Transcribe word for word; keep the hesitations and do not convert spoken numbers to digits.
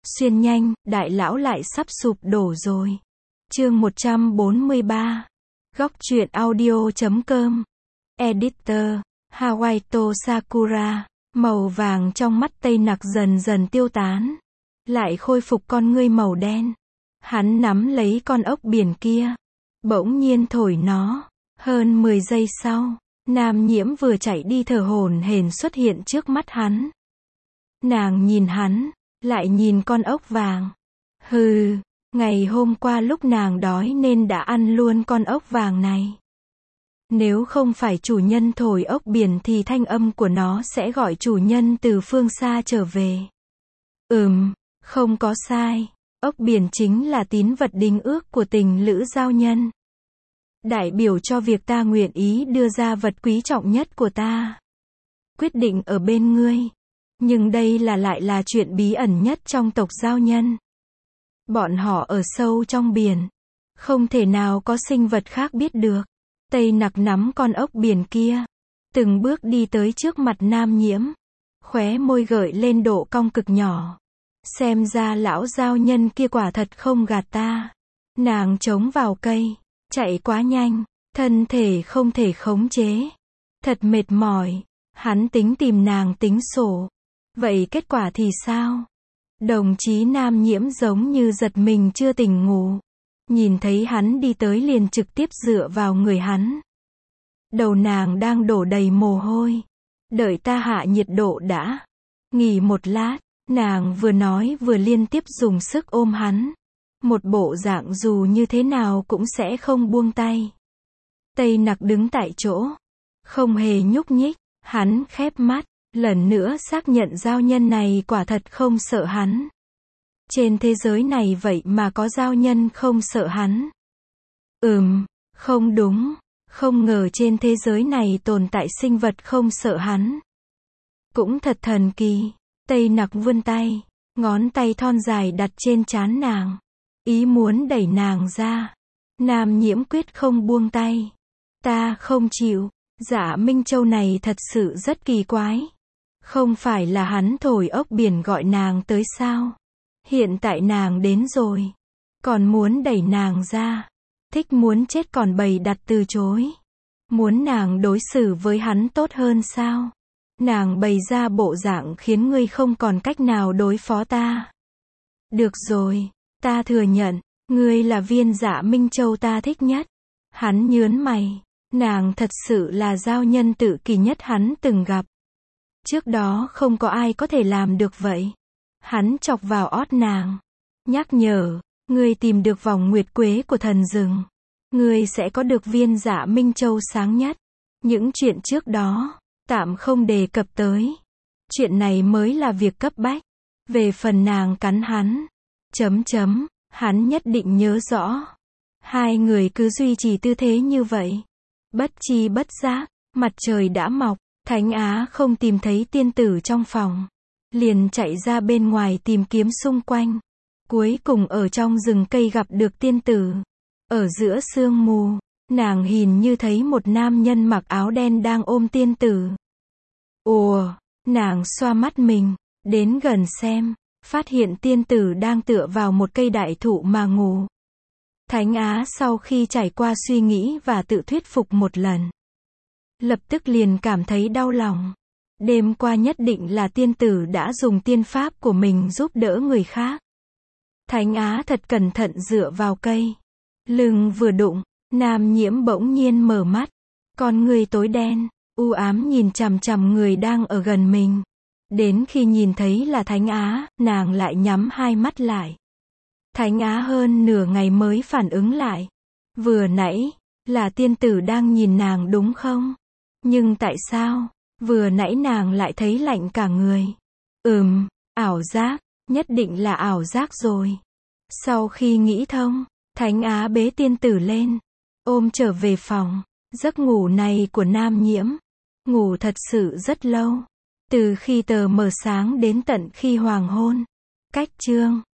Xuyên nhanh, đại lão lại sắp sụp đổ rồi. Chương một trăm bốn mươi ba. Góc truyện audio chấm com. Editor, Hawaito Sakura. Màu vàng trong mắt Tây Nặc dần dần tiêu tán. Lại khôi phục con ngươi màu đen. Hắn nắm lấy con ốc biển kia. Bỗng nhiên thổi nó. Hơn mười giây sau, Nam Nhiễm vừa chạy đi thở hổn hển xuất hiện trước mắt hắn. Nàng nhìn hắn, lại nhìn con ốc vàng. Hừ, ngày hôm qua lúc nàng đói nên đã ăn luôn con ốc vàng này. Nếu không phải chủ nhân thổi ốc biển thì thanh âm của nó sẽ gọi chủ nhân từ phương xa trở về. Ừm, không có sai. Ốc biển chính là tín vật đính ước của tình lữ giao nhân. Đại biểu cho việc ta nguyện ý đưa ra vật quý trọng nhất của ta. Quyết định ở bên ngươi. Nhưng đây là lại là chuyện bí ẩn nhất trong tộc giao nhân. Bọn họ ở sâu trong biển. Không thể nào có sinh vật khác biết được. Tây Nặc nắm con ốc biển kia. Từng bước đi tới trước mặt Nam Nhiễm. Khóe môi gợi lên độ cong cực nhỏ. Xem ra lão giao nhân kia quả thật không gạt ta. Nàng chống vào cây. Chạy quá nhanh. Thân thể không thể khống chế. Thật mệt mỏi. Hắn tính tìm nàng tính sổ. Vậy kết quả thì sao? Đồng chí Nam Nhiễm giống như giật mình chưa tỉnh ngủ. Nhìn thấy hắn đi tới liền trực tiếp dựa vào người hắn. Đầu nàng đang đổ đầy mồ hôi. Đợi ta hạ nhiệt độ đã. Nghỉ một lát, nàng vừa nói vừa liên tiếp dùng sức ôm hắn. Một bộ dạng dù như thế nào cũng sẽ không buông tay. Tây Nặc đứng tại chỗ. Không hề nhúc nhích, hắn khép mắt. Lần nữa xác nhận giao nhân này quả thật không sợ hắn. Trên thế giới này vậy mà có giao nhân không sợ hắn. Ừm, không đúng. Không ngờ trên thế giới này tồn tại sinh vật không sợ hắn. Cũng thật thần kỳ. Tây Nặc vươn tay. Ngón tay thon dài đặt trên trán nàng. Ý muốn đẩy nàng ra. Nam Nhiễm quyết không buông tay. Ta không chịu. Dạ Minh Châu này thật sự rất kỳ quái. Không phải là hắn thổi ốc biển gọi nàng tới sao? Hiện tại nàng đến rồi. Còn muốn đẩy nàng ra. Thích muốn chết còn bày đặt từ chối. Muốn nàng đối xử với hắn tốt hơn sao? Nàng bày ra bộ dạng khiến ngươi không còn cách nào đối phó ta. Được rồi, ta thừa nhận, ngươi là viên Dạ Minh Châu ta thích nhất. Hắn nhớn mày. Nàng thật sự là giao nhân tự kỳ nhất hắn từng gặp. Trước đó không có ai có thể làm được vậy. Hắn chọc vào ót nàng. Nhắc nhở, ngươi tìm được vòng nguyệt quế của thần rừng. Ngươi sẽ có được viên Dạ Minh Châu sáng nhất. Những chuyện trước đó, tạm không đề cập tới. Chuyện này mới là việc cấp bách. Về phần nàng cắn hắn. Chấm chấm, hắn nhất định nhớ rõ. Hai người cứ duy trì tư thế như vậy. Bất chi bất giác, mặt trời đã mọc. Thánh Á không tìm thấy tiên tử trong phòng. Liền chạy ra bên ngoài tìm kiếm xung quanh. Cuối cùng ở trong rừng cây gặp được tiên tử. Ở giữa sương mù, nàng hình như thấy một nam nhân mặc áo đen đang ôm tiên tử. Ồ, nàng xoa mắt mình, đến gần xem, phát hiện tiên tử đang tựa vào một cây đại thụ mà ngủ. Thánh Á sau khi trải qua suy nghĩ và tự thuyết phục một lần. Lập tức liền cảm thấy đau lòng. Đêm qua nhất định là tiên tử đã dùng tiên pháp của mình giúp đỡ người khác. Thánh Á thật cẩn thận dựa vào cây. Lưng vừa đụng, Nam Nhiễm bỗng nhiên mở mắt. Con người tối đen, u ám nhìn chằm chằm người đang ở gần mình. Đến khi nhìn thấy là Thánh Á, nàng lại nhắm hai mắt lại. Thánh Á hơn nửa ngày mới phản ứng lại. Vừa nãy, là tiên tử đang nhìn nàng đúng không? Nhưng tại sao, vừa nãy nàng lại thấy lạnh cả người? Ừm, ảo giác, nhất định là ảo giác rồi. Sau khi nghĩ thông, Thánh Á bế tiên tử lên, ôm trở về phòng. Giấc ngủ này của Nam Nhiễm, ngủ thật sự rất lâu. Từ khi tờ mờ sáng đến tận khi hoàng hôn. Cách chương